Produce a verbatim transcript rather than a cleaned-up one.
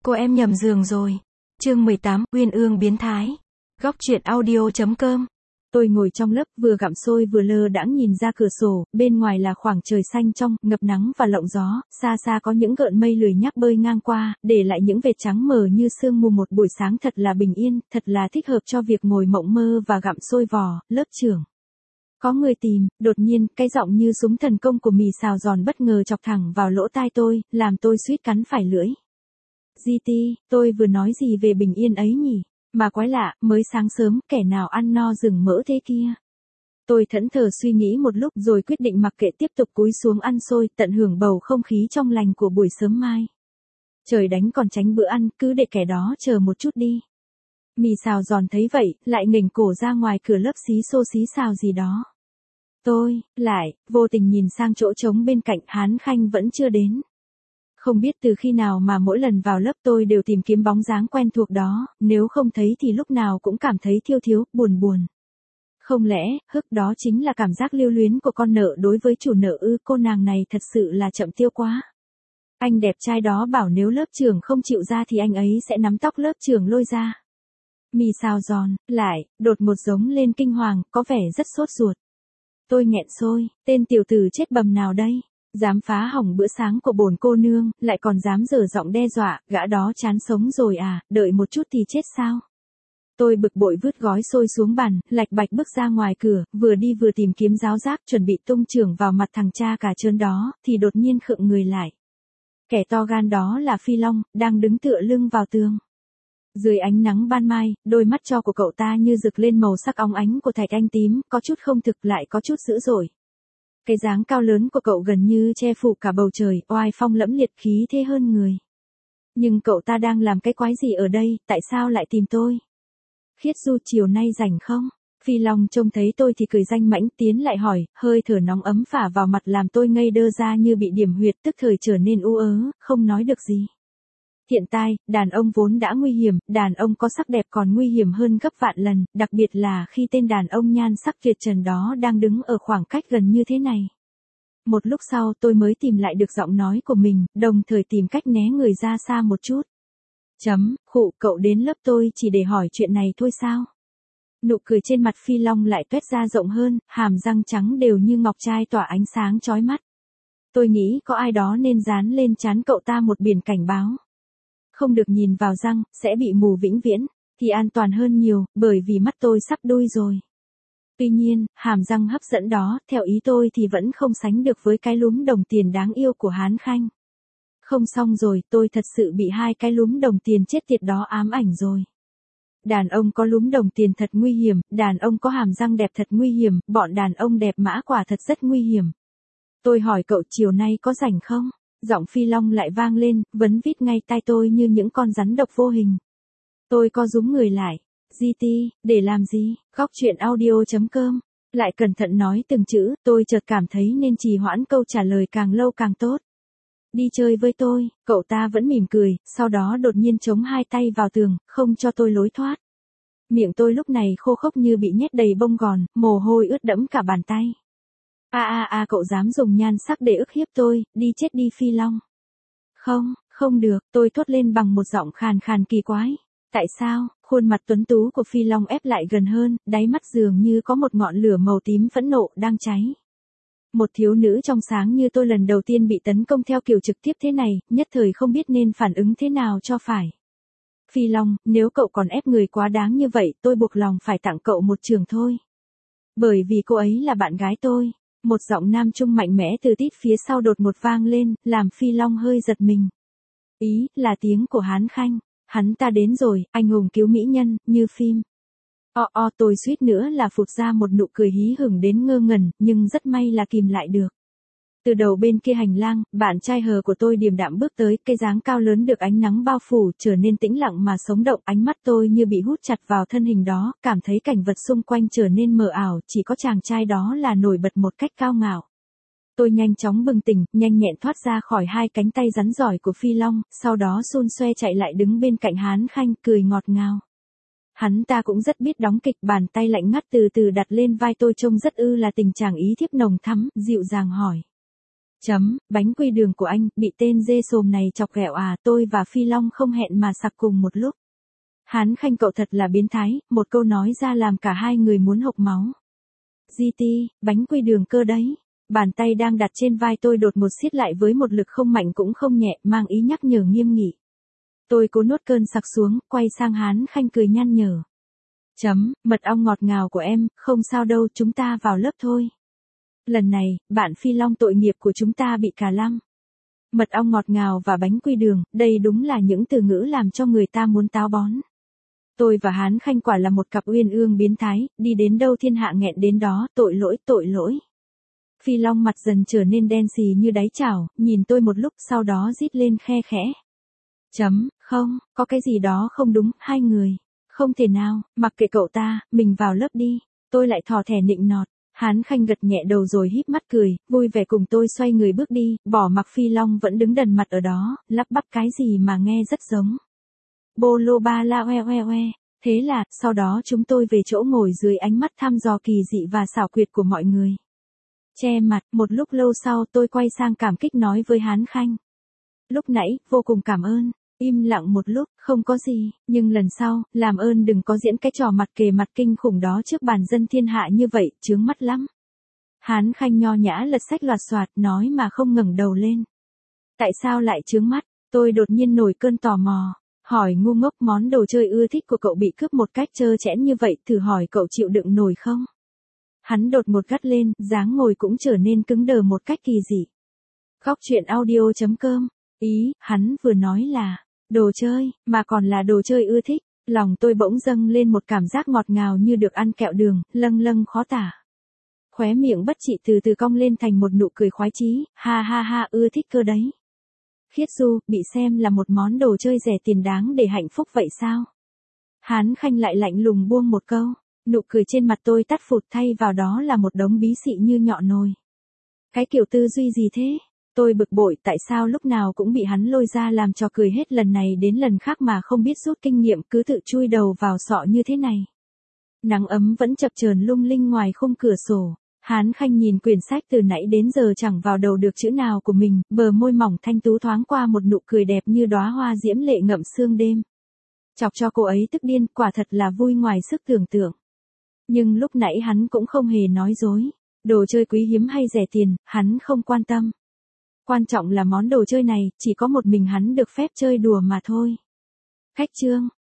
Cô em nhầm giường rồi. Chương mười tám, Uyên Ương biến thái. Góc truyện audio chấm com. Tôi ngồi trong lớp vừa gặm xôi vừa lơ đãng nhìn ra cửa sổ, bên ngoài là khoảng trời xanh trong, ngập nắng và lộng gió, xa xa có những gợn mây lười nhác bơi ngang qua, để lại những vệt trắng mờ như sương mù. Một buổi sáng thật là bình yên, thật là thích hợp cho việc ngồi mộng mơ và gặm xôi vò. Lớp trưởng. Có người tìm. Đột nhiên, cái giọng như súng thần công của Mì Xào Giòn bất ngờ chọc thẳng vào lỗ tai tôi, làm tôi suýt cắn phải lưỡi. giê tê, tôi vừa nói gì về bình yên ấy nhỉ? Mà quái lạ, mới sáng sớm, kẻ nào ăn no rừng mỡ thế kia? Tôi thẫn thờ suy nghĩ một lúc rồi quyết định mặc kệ, tiếp tục cúi xuống ăn xôi, tận hưởng bầu không khí trong lành của buổi sớm mai. Trời đánh còn tránh bữa ăn, cứ để kẻ đó chờ một chút đi. Mì Xào Giòn thấy vậy, lại nghềnh cổ ra ngoài cửa lớp xí xô xí xào gì đó. Tôi, lại, vô tình nhìn sang chỗ trống bên cạnh. Hán Khanh vẫn chưa đến. Không biết từ khi nào mà mỗi lần vào lớp tôi đều tìm kiếm bóng dáng quen thuộc đó, nếu không thấy thì lúc nào cũng cảm thấy thiêu thiếu, buồn buồn. Không lẽ, hức đó chính là cảm giác lưu luyến của con nợ đối với chủ nợ ư? Cô nàng này thật sự là chậm tiêu quá. Anh đẹp trai đó bảo nếu lớp trưởng không chịu ra thì anh ấy sẽ nắm tóc lớp trưởng lôi ra. Mì Xào Giòn, lại, đột ngột giống lên kinh hoàng, có vẻ rất sốt ruột. Tôi nghẹn xôi, tên tiểu tử chết bầm nào đây? Dám phá hỏng bữa sáng của bổn cô nương, lại còn dám dở giọng đe dọa, gã đó chán sống rồi à, đợi một chút thì chết sao? Tôi bực bội vứt gói xôi xuống bàn, lạch bạch bước ra ngoài cửa, vừa đi vừa tìm kiếm giáo giác chuẩn bị tung chưởng vào mặt thằng cha cả trơn đó, thì đột nhiên khựng người lại. Kẻ to gan đó là Phi Long, đang đứng tựa lưng vào tường. Dưới ánh nắng ban mai, đôi mắt cho của cậu ta như rực lên màu sắc óng ánh của thạch anh tím, có chút không thực lại có chút dữ dội. Cái dáng cao lớn của cậu gần như che phủ cả bầu trời, oai phong lẫm liệt, khí thế hơn người. Nhưng cậu ta đang làm cái quái gì ở đây, tại sao lại tìm tôi? Khiết Du chiều nay rảnh không? Phi Long trông thấy tôi thì cười danh mãnh tiến lại hỏi, hơi thở nóng ấm phả vào mặt làm tôi ngây đơ ra như bị điểm huyệt, tức thời trở nên u ớ, không nói được gì. Hiện tại, đàn ông vốn đã nguy hiểm, đàn ông có sắc đẹp còn nguy hiểm hơn gấp vạn lần, đặc biệt là khi tên đàn ông nhan sắc tuyệt trần đó đang đứng ở khoảng cách gần như thế này. Một lúc sau tôi mới tìm lại được giọng nói của mình, đồng thời tìm cách né người ra xa một chút. Chấm, khụ, cậu đến lớp tôi chỉ để hỏi chuyện này thôi sao? Nụ cười trên mặt Phi Long lại tuét ra rộng hơn, hàm răng trắng đều như ngọc trai tỏa ánh sáng chói mắt. Tôi nghĩ có ai đó nên dán lên trán cậu ta một biển cảnh báo. Không được nhìn vào răng, sẽ bị mù vĩnh viễn, thì an toàn hơn nhiều, bởi vì mắt tôi sắp đôi rồi. Tuy nhiên, hàm răng hấp dẫn đó, theo ý tôi thì vẫn không sánh được với cái lúm đồng tiền đáng yêu của Hán Khanh. Không xong rồi, tôi thật sự bị hai cái lúm đồng tiền chết tiệt đó ám ảnh rồi. Đàn ông có lúm đồng tiền thật nguy hiểm, đàn ông có hàm răng đẹp thật nguy hiểm, bọn đàn ông đẹp mã quả thật rất nguy hiểm. Tôi hỏi cậu chiều nay có rảnh không? Giọng Phi Long lại vang lên, vấn vít ngay tai tôi như những con rắn độc vô hình. Tôi co rúm người lại. giê tê, để làm gì? Góc truyện audio chấm com. Lại cẩn thận nói từng chữ, tôi chợt cảm thấy nên trì hoãn câu trả lời càng lâu càng tốt. Đi chơi với tôi, cậu ta vẫn mỉm cười, sau đó đột nhiên chống hai tay vào tường, không cho tôi lối thoát. Miệng tôi lúc này khô khốc như bị nhét đầy bông gòn, mồ hôi ướt đẫm cả bàn tay. A a a cậu dám dùng nhan sắc để ức hiếp tôi, đi chết đi Phi Long. Không, không được, tôi thốt lên bằng một giọng khàn khàn kỳ quái. Tại sao? Khuôn mặt tuấn tú của Phi Long ép lại gần hơn, đáy mắt dường như có một ngọn lửa màu tím phẫn nộ đang cháy. Một thiếu nữ trong sáng như tôi lần đầu tiên bị tấn công theo kiểu trực tiếp thế này, nhất thời không biết nên phản ứng thế nào cho phải. Phi Long, nếu cậu còn ép người quá đáng như vậy, tôi buộc lòng phải tặng cậu một trường thôi. Bởi vì cô ấy là bạn gái tôi. Một giọng nam trung mạnh mẽ từ tít phía sau đột ngột vang lên, làm Phi Long hơi giật mình. Ý, là tiếng của Hán Khanh. Hắn ta đến rồi, anh hùng cứu mỹ nhân, như phim. O o tôi suýt nữa là phụt ra một nụ cười hí hửng đến ngơ ngẩn, nhưng rất may là kìm lại được. Từ đầu bên kia hành lang, bạn trai hờ của tôi điềm đạm bước tới, cái dáng cao lớn được ánh nắng bao phủ, trở nên tĩnh lặng mà sống động, ánh mắt tôi như bị hút chặt vào thân hình đó, cảm thấy cảnh vật xung quanh trở nên mờ ảo, chỉ có chàng trai đó là nổi bật một cách cao ngạo. Tôi nhanh chóng bừng tỉnh, nhanh nhẹn thoát ra khỏi hai cánh tay rắn giỏi của Phi Long, sau đó xun xoe chạy lại đứng bên cạnh Hán Khanh, cười ngọt ngào. Hắn ta cũng rất biết đóng kịch, bàn tay lạnh ngắt từ từ đặt lên vai tôi trông rất ư là tình chàng ý thiếp nồng thắm, dịu dàng hỏi. Chấm, bánh quy đường của anh, bị tên dê xồm này chọc ghẹo à, tôi và Phi Long không hẹn mà sặc cùng một lúc. Hán Khanh cậu thật là biến thái, một câu nói ra làm cả hai người muốn hộc máu. giê tê, bánh quy đường cơ đấy. Bàn tay đang đặt trên vai tôi đột một siết lại với một lực không mạnh cũng không nhẹ, mang ý nhắc nhở nghiêm nghị. Tôi cố nuốt cơn sặc xuống, quay sang Hán Khanh cười nhăn nhở. Chấm, mật ong ngọt ngào của em, không sao đâu, chúng ta vào lớp thôi. Lần này, bạn Phi Long tội nghiệp của chúng ta bị cà lăm. Mật ong ngọt ngào và bánh quy đường, đây đúng là những từ ngữ làm cho người ta muốn táo bón. Tôi và Hán Khanh quả là một cặp uyên ương biến thái, đi đến đâu thiên hạ nghẹn đến đó, tội lỗi, tội lỗi. Phi Long mặt dần trở nên đen xì như đáy chảo, nhìn tôi một lúc sau đó rít lên khe khẽ. Chấm, không, có cái gì đó không đúng, hai người. Không thể nào, mặc kệ cậu ta, mình vào lớp đi. Tôi lại thò thẻ nịnh nọt. Hán Khanh gật nhẹ đầu rồi híp mắt cười, vui vẻ cùng tôi xoay người bước đi, bỏ mặc Phi Long vẫn đứng đần mặt ở đó, lắp bắp cái gì mà nghe rất giống. Bô lô ba la oe oe oe. Thế là, sau đó chúng tôi về chỗ ngồi dưới ánh mắt thăm dò kỳ dị và xảo quyệt của mọi người. Che mặt, một lúc lâu sau tôi quay sang cảm kích nói với Hán Khanh. Lúc nãy, vô cùng cảm ơn. Im lặng một lúc, không có gì, nhưng lần sau, làm ơn đừng có diễn cái trò mặt kề mặt kinh khủng đó trước bàn dân thiên hạ như vậy, chướng mắt lắm. Hán Khanh nho nhã lật sách loạt soạt, nói mà không ngẩng đầu lên. Tại sao lại chướng mắt? Tôi đột nhiên nổi cơn tò mò. Hỏi ngu ngốc, món đồ chơi ưa thích của cậu bị cướp một cách trơ trẽn như vậy, thử hỏi cậu chịu đựng nổi không? Hắn đột ngột gắt lên, dáng ngồi cũng trở nên cứng đờ một cách kỳ dị. Góc truyện audio chấm com. Ý, hắn vừa nói là, đồ chơi, mà còn là đồ chơi ưa thích. Lòng tôi bỗng dâng lên một cảm giác ngọt ngào như được ăn kẹo đường, lâng lâng khó tả. Khóe miệng bất trị từ từ cong lên thành một nụ cười khoái chí, ha ha ha, ưa thích cơ đấy. Khiết du, bị xem là một món đồ chơi rẻ tiền đáng để hạnh phúc vậy sao? Hán Khanh lại lạnh lùng buông một câu, nụ cười trên mặt tôi tắt phụt, thay vào đó là một đống bí xị như nhọ nồi. Cái kiểu tư duy gì thế? Tôi bực bội tại sao lúc nào cũng bị hắn lôi ra làm trò cười hết lần này đến lần khác mà không biết rút kinh nghiệm, cứ tự chui đầu vào sọ như thế này. Nắng ấm vẫn chập chờn lung linh ngoài khung cửa sổ. Hán Khanh nhìn quyển sách từ nãy đến giờ chẳng vào đầu được chữ nào của mình, bờ môi mỏng thanh tú thoáng qua một nụ cười đẹp như đóa hoa diễm lệ ngậm sương đêm. Chọc cho cô ấy tức điên, quả thật là vui ngoài sức tưởng tượng. Nhưng lúc nãy hắn cũng không hề nói dối. Đồ chơi quý hiếm hay rẻ tiền, hắn không quan tâm. Quan trọng là món đồ chơi này, chỉ có một mình hắn được phép chơi đùa mà thôi. Khách chương.